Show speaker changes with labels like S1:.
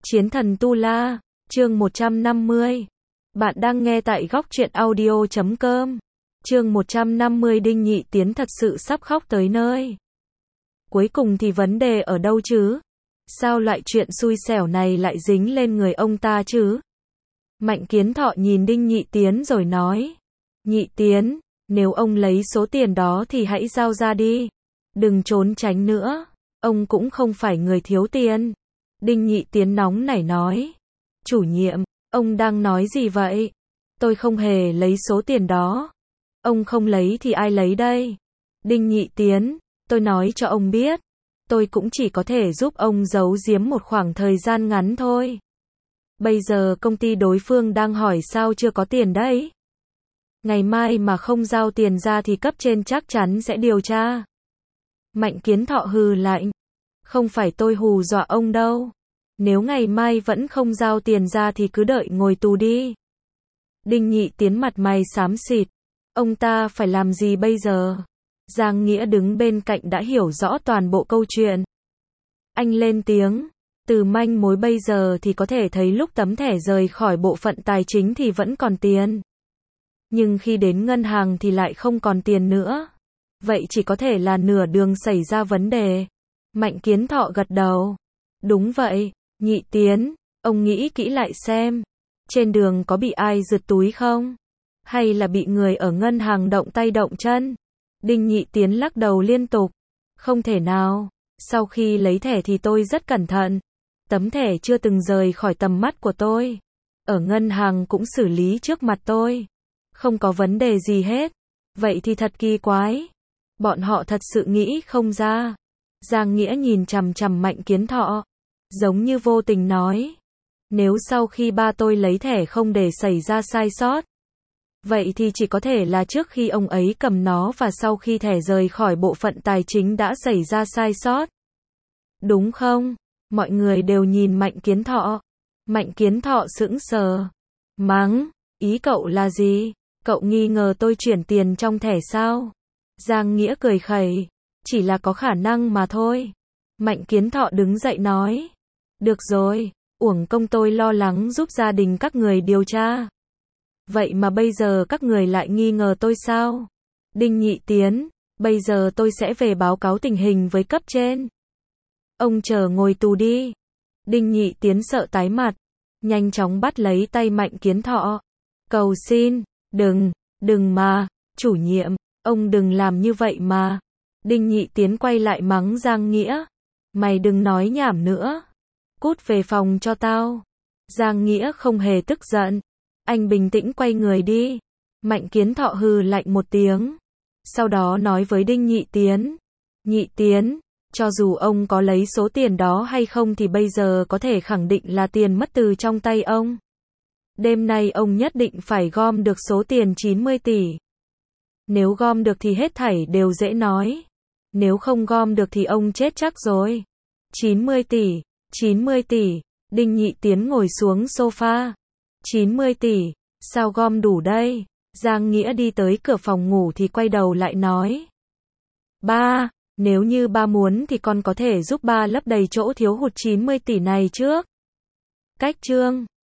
S1: Chiến thần Tu La, chương 150. Bạn đang nghe tại góc truyện audio.com. Chương 150 Đinh Nhị Tiến thật sự sắp khóc tới nơi. Cuối cùng thì vấn đề ở đâu chứ? Sao loại chuyện xui xẻo này lại dính lên người ông ta chứ? Mạnh Kiến Thọ nhìn Đinh Nhị Tiến rồi nói. Nhị Tiến, nếu ông lấy số tiền đó thì hãy giao ra đi. Đừng trốn tránh nữa. Ông cũng không phải người thiếu tiền. Đinh Nhị Tiến nóng nảy nói. Chủ nhiệm, ông đang nói gì vậy? Tôi không hề lấy số tiền đó. Ông không lấy thì ai lấy đây? Đinh Nhị Tiến, tôi nói cho ông biết. Tôi cũng chỉ có thể giúp ông giấu giếm một khoảng thời gian ngắn thôi. Bây giờ công ty đối phương đang hỏi sao chưa có tiền đấy. Ngày mai mà không giao tiền ra thì cấp trên chắc chắn sẽ điều tra. Mạnh Kiến Thọ hừ lạnh. Không phải tôi hù dọa ông đâu. Nếu ngày mai vẫn không giao tiền ra thì cứ đợi ngồi tù đi. Đinh Nhị Tiến mặt mày xám xịt. Ông ta phải làm gì bây giờ? Giang Nghĩa đứng bên cạnh đã hiểu rõ toàn bộ câu chuyện. Anh lên tiếng. Từ manh mối bây giờ thì có thể thấy lúc tấm thẻ rời khỏi bộ phận tài chính thì vẫn còn tiền. Nhưng khi đến ngân hàng thì lại không còn tiền nữa. Vậy chỉ có thể là nửa đường xảy ra vấn đề. Mạnh Kiến Thọ gật đầu. Đúng vậy, Nhị Tiến, ông nghĩ kỹ lại xem. Trên đường có bị ai giật túi không? Hay là bị người ở ngân hàng động tay động chân? Đinh Nhị Tiến lắc đầu liên tục. Không thể nào, sau khi lấy thẻ thì tôi rất cẩn thận. Tấm thẻ chưa từng rời khỏi tầm mắt của tôi. Ở ngân hàng cũng xử lý trước mặt tôi. Không có vấn đề gì hết. Vậy thì thật kỳ quái. Bọn họ thật sự nghĩ không ra. Giang Nghĩa nhìn chằm chằm Mạnh Kiến Thọ. Giống như vô tình nói. Nếu sau khi ba tôi lấy thẻ không để xảy ra sai sót. Vậy thì chỉ có thể là trước khi ông ấy cầm nó và sau khi thẻ rời khỏi bộ phận tài chính đã xảy ra sai sót. Đúng không? Mọi người đều nhìn Mạnh Kiến Thọ. Mạnh Kiến Thọ sững sờ. Mắng, ý cậu là gì? Cậu nghi ngờ tôi chuyển tiền trong thẻ sao? Giang Nghĩa cười khẩy. Chỉ là có khả năng mà thôi. Mạnh Kiến Thọ đứng dậy nói. Được rồi, uổng công tôi lo lắng giúp gia đình các người điều tra. Vậy mà bây giờ các người lại nghi ngờ tôi sao? Đinh Nhị Tiến, bây giờ tôi sẽ về báo cáo tình hình với cấp trên. Ông chờ ngồi tù đi. Đinh Nhị Tiến sợ tái mặt. Nhanh chóng bắt lấy tay Mạnh Kiến Thọ. Cầu xin, đừng mà, chủ nhiệm, ông đừng làm như vậy mà. Đinh Nhị Tiến quay lại mắng Giang Nghĩa. Mày đừng nói nhảm nữa. Cút về phòng cho tao. Giang Nghĩa không hề tức giận. Anh bình tĩnh quay người đi. Mạnh Kiến Thọ hừ lạnh một tiếng. Sau đó nói với Đinh Nhị Tiến. Nhị Tiến, cho dù ông có lấy số tiền đó hay không thì bây giờ có thể khẳng định là tiền mất từ trong tay ông. Đêm nay ông nhất định phải gom được số tiền 90 tỷ. Nếu gom được thì hết thảy đều dễ nói. Nếu không gom được thì ông chết chắc rồi. 90 tỷ, 90 tỷ. Đinh Nhị Tiến ngồi xuống sofa. 90 tỷ, sao gom đủ đây? Giang Nghĩa đi tới cửa phòng ngủ thì quay đầu lại nói. Ba, nếu như ba muốn thì con có thể giúp ba lấp đầy chỗ thiếu hụt 90 tỷ này trước. Cách chương